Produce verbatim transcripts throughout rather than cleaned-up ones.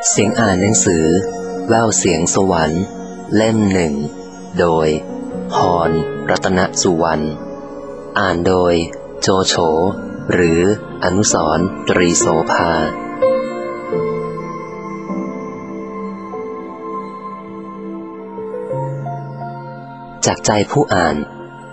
เสียงอ่านหนังสือแววเสียงสวรรค์เล่มหนึ่งโดยพรรัตนสุวรรณอ่านโดยโจโฉหรืออนุสรณ์ตรีโสภาจากใจผู้อ่าน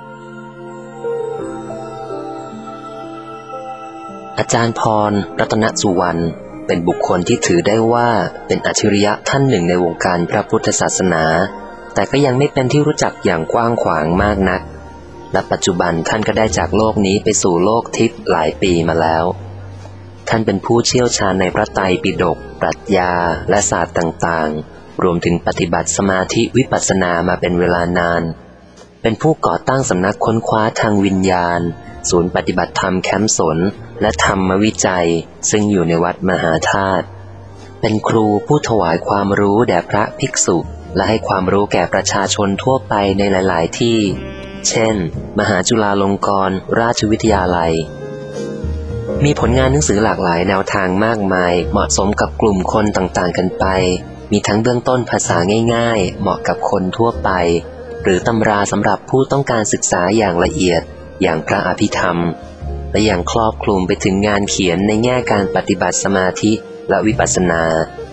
อาจารย์พรรัตนสุวรรณเป็นบุคคลที่ถือได้ว่าเป็นอัจฉริยะท่านหนึ่งในวงการพระพุทธศาสนาแต่ก็ยังไม่เป็นที่รู้จักอย่างกว้างขวางมากนักและปัจจุบันท่านก็ได้จากโลกนี้ไปสู่โลกทิพย์หลายปีมาแล้วท่านเป็นผู้เชี่ยวชาญในพระไตรปิฎกปรัชญาและศาสตร์ต่างๆรวมถึงปฏิบัติสมาธิวิปัสสนามาเป็นเวลานานเป็นผู้ก่อตั้งสำนักค้นคว้าทางวิญญาณศูนย์ปฏิบัติธรรมแคมป์สนและธรรมวิจัยซึ่งอยู่ในวัดมหาธาตุเป็นครูผู้ถวายความรู้แด่พระภิกษุและให้ความรู้แก่ประชาชนทั่วไปในหลายๆที่เช่นมหาจุฬาลงกรณราชวิทยาลัยมีผลงานหนังสือหลากหลายแนวทางมากมายเหมาะสมกับกลุ่มคนต่างๆกันไปมีทั้งเบื้องต้นภาษาง่ายๆเหมาะกับคนทั่วไปหรือตำราสำหรับผู้ต้องการศึกษาอย่างละเอียดอย่างพระอภิธรรมและอย่างครอบคลุมไปถึงงานเขียนในแง่การปฏิบัติสมาธิและวิปัสสนา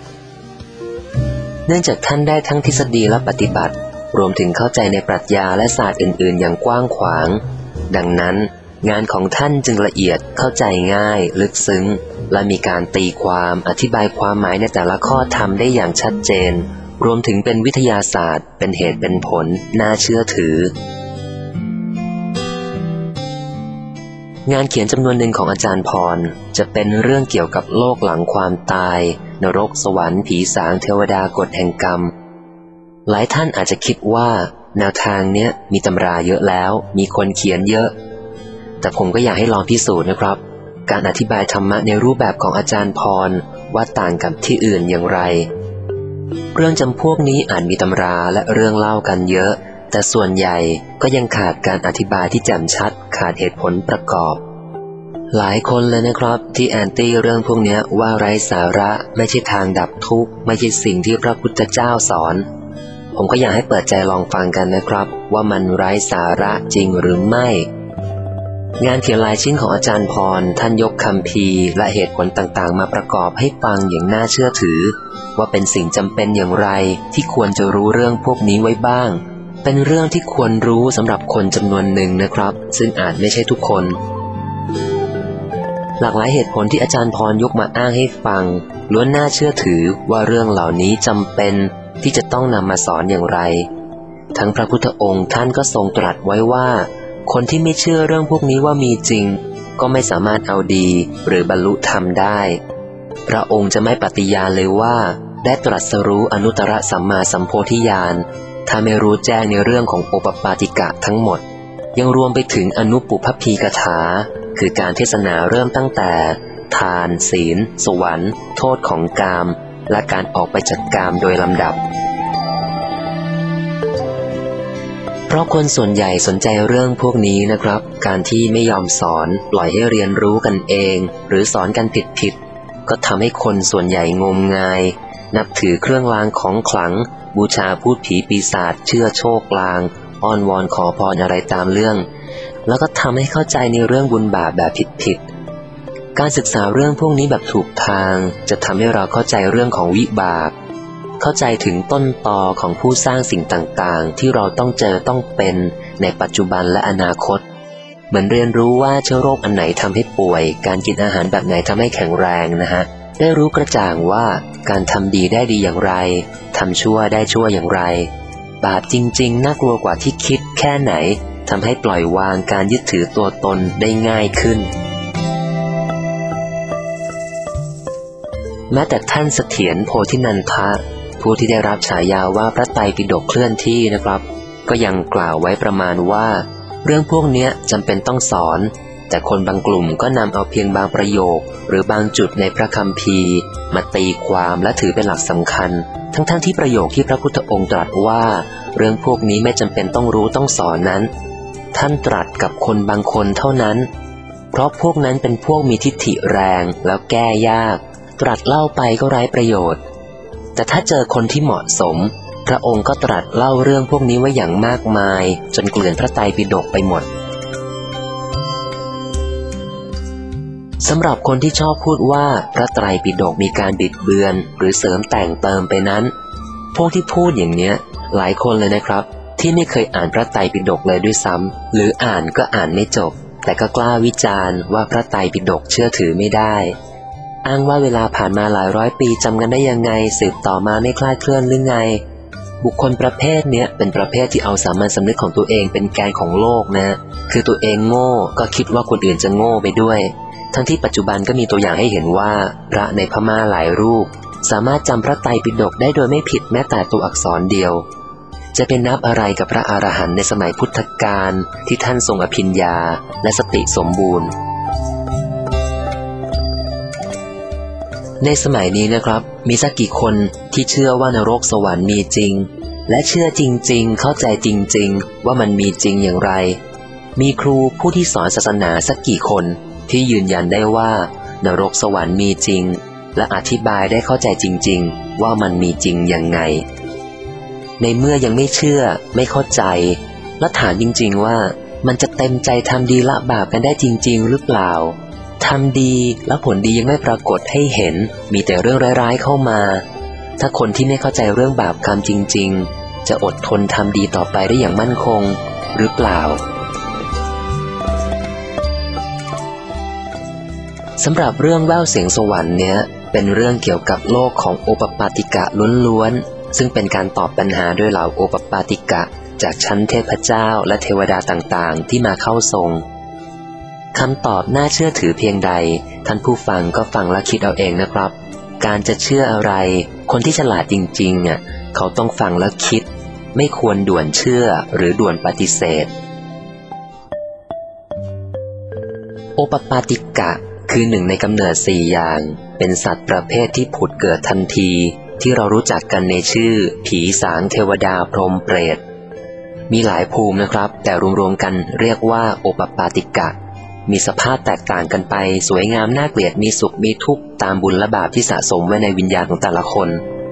เนื่องจากท่านได้ทั้งทฤษฎีและปฏิบัติรวมถึงเข้าใจในปรัชญาและศาสตร์อื่นๆอย่างกว้างขวางดังนั้นงานของท่านจึงละเอียดเข้าใจง่ายลึกซึ้งและมีการตีความอธิบายความหมายในแต่ละข้อธรรมได้อย่างชัดเจนรวมถึงเป็นวิทยาศาสตร์เป็นเหตุเป็นผลน่าเชื่อถืองานเขียนจำนวนหนึ่งของอาจารย์พรจะเป็นเรื่องเกี่ยวกับโลกหลังความตายนรกสวรรค์ผีสางเทวดากฎแห่งกรรมหลายท่านอาจจะคิดว่าแนวทางเนี้ยมีตำราเยอะแล้วมีคนเขียนเยอะแต่ผมก็อยากให้ลองพิสูจน์นะครับการอธิบายธรรมะในรูปแบบของอาจารย์พรว่าต่างกับที่อื่นอย่างไรเรื่องจำพวกนี้อาจมีตำราและเรื่องเล่ากันเยอะแต่ส่วนใหญ่ก็ยังขาดการอธิบายที่แจ่มชัดขาดเหตุผลประกอบหลายคนเลยนะครับที่แอนตี้เรื่องพวกนี้ว่าไร้สาระไม่ใช่ทางดับทุกข์ไม่ใช่สิ่งที่พระพุทธเจ้าสอนผมก็อยากให้เปิดใจลองฟังกันนะครับว่ามันไร้สาระจริงหรือไม่งานเขียนลายชิ้นของอาจารย์พรท่านยกคัมภีร์และเหตุผลต่างๆมาประกอบให้ฟังอย่างน่าเชื่อถือว่าเป็นสิ่งจำเป็นอย่างไรที่ควรจะรู้เรื่องพวกนี้ไว้บ้างเป็นเรื่องที่ควรรู้สำหรับคนจำนวนหนึ่งนะครับซึ่งอาจไม่ใช่ทุกคนหลากหลายเหตุผลที่อาจารย์พรยกมาอ้างให้ฟังล้วนน่าเชื่อถือว่าเรื่องเหล่านี้จำเป็นที่จะต้องนำมาสอนอย่างไรทั้งพระพุทธองค์ท่านก็ทรงตรัสไว้ว่าคนที่ไม่เชื่อเรื่องพวกนี้ว่ามีจริงก็ไม่สามารถเอาดีหรือบรรลุธรรมได้พระองค์จะไม่ปฏิญาณเลยว่าได้ตรัสรู้อนุตตรสัมมาสัมโพธิญาณถ้าไม่รู้แจ้งในเรื่องของโอปปาติกะทั้งหมดยังรวมไปถึงอนุปุพพีกถาคือการเทศนาเริ่มตั้งแต่ทานศีลสวรรค์โทษของกามและการออกไปจากกามโดยลำดับเพราะคนส่วนใหญ่สนใจเรื่องพวกนี้นะครับการที่ไม่ยอมสอนปล่อยให้เรียนรู้กันเองหรือสอนกันผิดๆก็ทำให้คนส่วนใหญ่งมงายนับถือเครื่องรางของขลังบูชาพูดผีปีศาจเชื่อโชคลางอ้อนวอนขอพรอะไรตามเรื่องแล้วก็ทำให้เข้าใจในเรื่องบุญบาปแบบผิดๆการศึกษาเรื่องพวกนี้แบบถูกทางจะทำให้เราเข้าใจเรื่องของวิบากเข้าใจถึงต้นตอของผู้สร้างสิ่งต่างๆที่เราต้องเจอต้องเป็นในปัจจุบันและอนาคตเหมือนเรียนรู้ว่าเชื้อโรคอันไหนทำให้ป่วยการกินอาหารแบบไหนทำให้แข็งแรงนะฮะได้รู้กระจ่างว่าการทำดีได้ดีอย่างไรทำชั่วได้ชั่วอย่างไรบาปจริงๆน่ากลัวกว่าที่คิดแค่ไหนทำให้ปล่อยวางการยึดถือตัวตนได้ง่ายขึ้นแม้แต่ท่านเสถียรโพธินันทะผู้ที่ได้รับฉายาว่าพระไตรปิฎกเคลื่อนที่นะครับก็ยังกล่าวไว้ประมาณว่าเรื่องพวกนี้จำเป็นต้องสอนแต่คนบางกลุ่มก็นำเอาเพียงบางประโยคหรือบางจุดในพระคัมภีร์มาตีความและถือเป็นหลักสำคัญทั้งๆ ท, ที่ประโยคที่พระพุทธองค์ตรัสว่าเรื่องพวกนี้ไม่จำเป็นต้องรู้ต้องสอนนั้นท่านตรัสกับคนบางคนเท่านั้นเพราะพวกนั้นเป็นพวกมีทิฏฐิแรงแล้วแก้ยากตรัสเล่าไปก็ไร้ประโยชน์แต่ถ้าเจอคนที่เหมาะสมพระองค์ก็ตรัสเล่าเรื่องพวกนี้ไว้อย่างมากมายจนเกลื่อนพระไตรปิฎกไปหมดสำหรับคนที่ชอบพูดว่าพระไตรปิฎกมีการบิดเบือนหรือเสริมแต่งเติมไปนั้นพวกที่พูดอย่างเนี้ยหลายคนเลยนะครับที่ไม่เคยอ่านพระไตรปิฎกเลยด้วยซ้ำหรืออ่านก็อ่านไม่จบแต่ก็กล้าวิจารณ์ว่าพระไตรปิฎกเชื่อถือไม่ได้อ้างว่าเวลาผ่านมาหลายร้อยปีจำกันได้ยังไงสืบต่อมาไม่คลาดเคลื่อนหรือไงบุคคลประเภทเนี้ยเป็นประเภทที่เอาสามัญสำนึกของตัวเองเป็นแกนของโลกนะคือตัวเองโง่ก็คิดว่าคนอื่นจะโง่ไปด้วยทั้งที่ปัจจุบันก็มีตัวอย่างให้เห็นว่าพระในพม่าหลายรูปสามารถจำพระไตรปิฎกได้โดยไม่ผิดแม้แต่ตัวอักษรเดียวจะเป็นนับอะไรกับพระอรหันต์ในสมัยพุทธกาลที่ท่านทรงอภิญญาและสติสมบูรณ์ในสมัยนี้นะครับมีสักกี่คนที่เชื่อว่านรกสวรรค์มีจริงและเชื่อจริงๆเข้าใจจริงๆว่ามันมีจริงอย่างไรมีครูผู้ที่สอนศาสนาสักกี่คนที่ยืนยันได้ว่านรกสวรรค์มีจริงและอธิบายได้เข้าใจจริงๆว่ามันมีจริงยังไงในเมื่อยังไม่เชื่อไม่เข้าใจและถามจริงๆว่ามันจะเต็มใจทำดีละบาปกันได้จริงๆหรือเปล่าทำดีแล้วผลดียังไม่ปรากฏให้เห็นมีแต่เรื่องร้ายๆเข้ามาถ้าคนที่ไม่เข้าใจเรื่องบาปกรรมจริงๆจะอดทนทำดีต่อไปได้อย่างมั่นคงหรือเปล่าสำหรับเรื่องแว่วเสียงสวรรค์เนี้ยเป็นเรื่องเกี่ยวกับโลกของโอปปาติกะล้วนๆซึ่งเป็นการตอบปัญหาด้วยเหล่าโอปปาติกะจากชั้นเทพเจ้าและเทวดาต่างๆที่มาเข้าทรงคำตอบน่าเชื่อถือเพียงใดท่านผู้ฟังก็ฟังและคิดเอาเองนะครับการจะเชื่ออะไรคนที่ฉลาดจริงๆอ่ะเขาต้องฟังและคิดไม่ควรด่วนเชื่อหรือด่วนปฏิเสธโอปปาติกะคือหนึ่งในกำเนิดสี่อย่างเป็นสัตว์ประเภทที่ผุดเกิดทันทีที่เรารู้จักกันในชื่อผีสางเทวดาพรหมเปรตมีหลายภูมินะครับแต่รวมๆกันเรียกว่าโอปปาติกะมีสภาพแตกต่างกันไปสวยงามน่าเกลียดมีสุขมีทุกข์ตามบุญและบาปที่สะสมไว้ในวิญญาณของแต่ละคน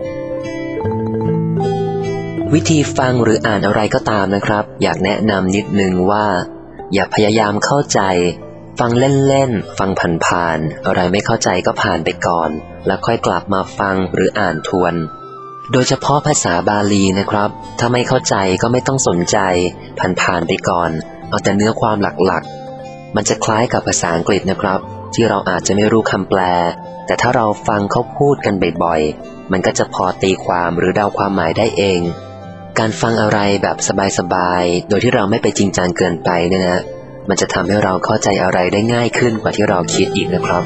วิธีฟังหรืออ่านอะไรก็ตามนะครับอยากแนะนำนิดนึงว่าอย่าพยายามเข้าใจฟังเล่นๆฟังผ่านๆอะไรไม่เข้าใจก็ผ่านไปก่อนแล้วค่อยกลับมาฟังหรืออ่านทวนโดยเฉพาะภาษาบาลีนะครับถ้าไม่เข้าใจก็ไม่ต้องสนใจผ่านๆไปก่อนเอาแต่เนื้อความหลักๆมันจะคล้ายกับภาษาอังกฤษนะครับที่เราอาจจะไม่รู้คำแปลแต่ถ้าเราฟังเขาพูดกันบ่อยๆมันก็จะพอตีความหรือเดาความหมายได้เองการฟังอะไรแบบสบายๆโดยที่เราไม่ไปจริงจังเกินไปเนี่ยนะมันจะทำให้เราเข้าใจอะไรได้ง่ายขึ้นกว่าที่เราคิดอีกนะครับ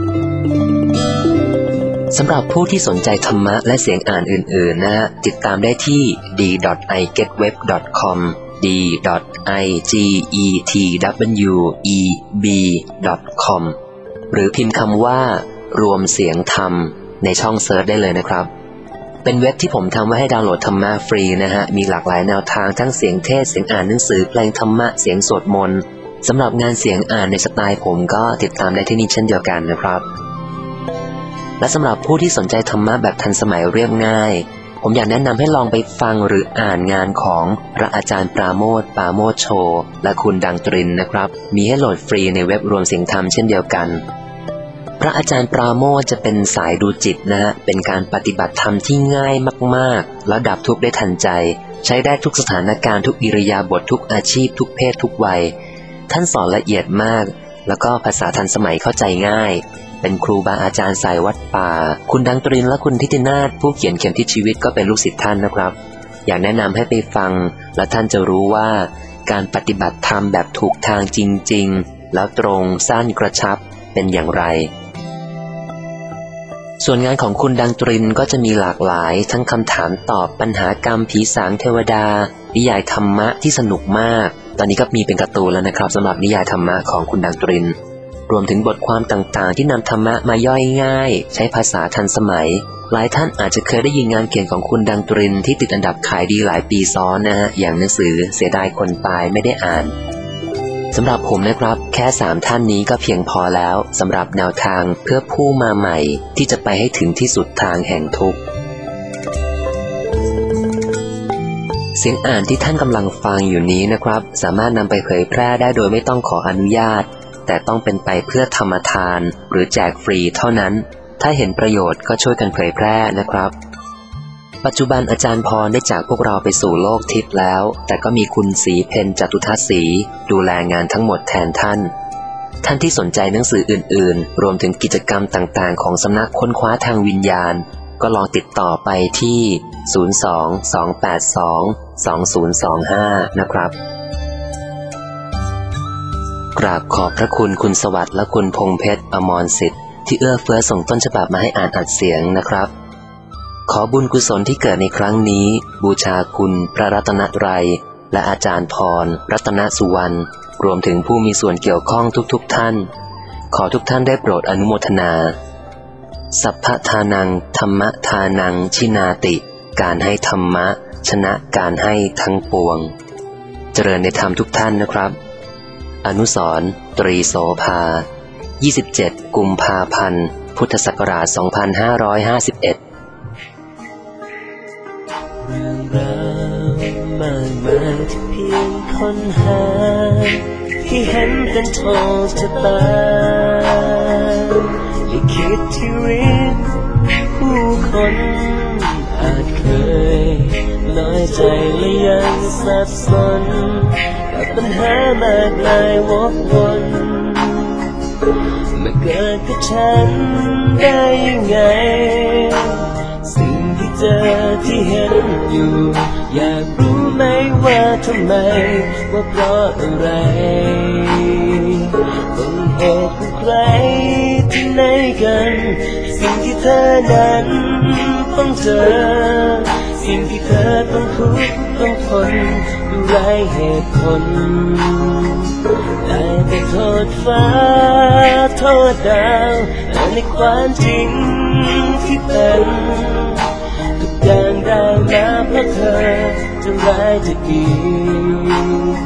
สำหรับผู้ที่สนใจธรรมะและเสียงอ่านอื่นๆนะฮะติดตามได้ที่ ดี ดอท ไอ เก็ต เว็บ ดอท คอม ดี ดอท ไอ จี อี ที ดับเบิลยู อี บี ดอท คอม หรือพิมพ์คำว่ารวมเสียงธรรมในช่องเซิร์ชได้เลยนะครับเป็นเว็บที่ผมทำไว้ให้ดาวน์โหลดธรรมะฟรีนะฮะมีหลากหลายแนวทางทั้งเสียงเทศเสียงอ่านหนังสือเพลงธรรมะเสียงสวดมนต์สำหรับงานเสียงอ่านในสไตล์ผมก็ติดตามได้ที่นี่เช่นเดียวกันนะครับและสำหรับผู้ที่สนใจธรรมะแบบทันสมัยเรียบง่ายผมอยากแนะนำให้ลองไปฟังหรืออ่านงานของพระอาจารย์ปราโมทย์ปราโมทย์โชและคุณดังตรินนะครับมีให้โหลดฟรีในเว็บรวมเสียงธรรมเช่นเดียวกันพระอาจารย์ปราโมทย์จะเป็นสายดูจิตนะฮะเป็นการปฏิบัติธรรมที่ง่ายมากๆแล้วดับทุกข์ได้ทันใจใช้ได้ทุกสถานการณ์ทุกอิริยาบถทุกอาชีพทุกเพศทุกวัยท่านสอนละเอียดมากแล้วก็ภาษาทันสมัยเข้าใจง่ายเป็นครูบาอาจารย์สายวัดป่าคุณดังตรินและคุณทิตินาถผู้เขียนเข็มทิศชีวิตก็เป็นลูกศิษย์ท่านนะครับอยากแนะนำให้ไปฟังและท่านจะรู้ว่าการปฏิบัติธรรมแบบถูกทางจริงๆแล้วตรงสั้นกระชับเป็นอย่างไรส่วนงานของคุณดังตรินก็จะมีหลากหลายทั้งคำถามตอบปัญหากรรมผีสางเทวดานิยายธรรมะที่สนุกมากตอนนี้ก็มีเป็นการ์ตูนแล้วนะครับสำหรับนิยายธรรมะของคุณดังตรินรวมถึงบทความต่างๆที่นำธรรมะมาย่อยง่ายใช้ภาษาทันสมัยหลายท่านอาจจะเคยได้ยินงานเขียนของคุณดังตรินที่ติดอันดับขายดีหลายปีซ้อนนะฮะอย่างหนังสือเสียดายคนตายไม่ได้อ่านสำหรับผมนะครับแค่สามท่านนี้ก็เพียงพอแล้วสำหรับแนวทางเพื่อผู้มาใหม่ที่จะไปให้ถึงที่สุดทางแห่งทุกข์เสียงอ่านที่ท่านกำลังฟังอยู่นี้นะครับสามารถนำไปเผยแพร่ได้โดยไม่ต้องขออนุญาตแต่ต้องเป็นไปเพื่อธรรมทานหรือแจกฟรีเท่านั้นถ้าเห็นประโยชน์ก็ช่วยกันเผยแพร่นะครับปัจจุบันอาจารย์พรได้จากพวกเราไปสู่โลกทิพย์แล้วแต่ก็มีคุณศรีเพ็ญจตุทัศน์ศรีดูแลงานทั้งหมดแทนท่านท่านที่สนใจหนังสืออื่นๆรวมถึงกิจกรรมต่างๆของสำนักค้นคว้าทางวิญญาณก็ลองติดต่อไปที่ ศูนย์ สอง สอง แปด สอง สอง ศูนย์ สอง ห้า นะครับกราบขอบพระคุณคุณสวัสดิ์และคุณพงษ์เพชรอมรสิทธิ์ที่เอื้อเฟื้อส่งต้นฉบับมาให้อ่านอัดเสียงนะครับขอบุญกุศลที่เกิดในครั้งนี้บูชาคุณพระรัตนตรัยและอาจารย์พรรัตนสุวรรณรวมถึงผู้มีส่วนเกี่ยวข้องทุกๆท่านขอทุกท่านได้โปรดอนุโมทนาสัพพทานังธรรมทานังชินาติการให้ธรรมะชนะการให้ทั้งปวงเจริญในธรรมทุกท่านนะครับอนุสรณ์ตรีโสภายี่สิบเจ็ดกุมภาพันธ์พุทธศักราชสองพันห้าร้อยห้าสิบเอ็ดเรื่องราวมากมายที่เพียงค้นหาที่เห็นเป็นโชคชะตาลิขิตชีวิตผู้คนอาจเคยน้อยใจและยังสับสนกับปัญหามากมายวกวนมาเกิดกับฉันได้ยังไงสิ่งที่เจอที่เห็นอยู่อยากรู้ไหมว่าทำไมว่าเพราะอะไรต้นเหตุของใครที่ไหนกันสิ่งที่เธอนั้นต้องเจอสิ่งที่เธอต้องทุกข์ต้องทนดูไรเหตุผลได้แต่โทษฟ้าโทษดาวและในความจริงที่เป็นทุกอย่างได้มาเพราะเธอจะร้ายจะดี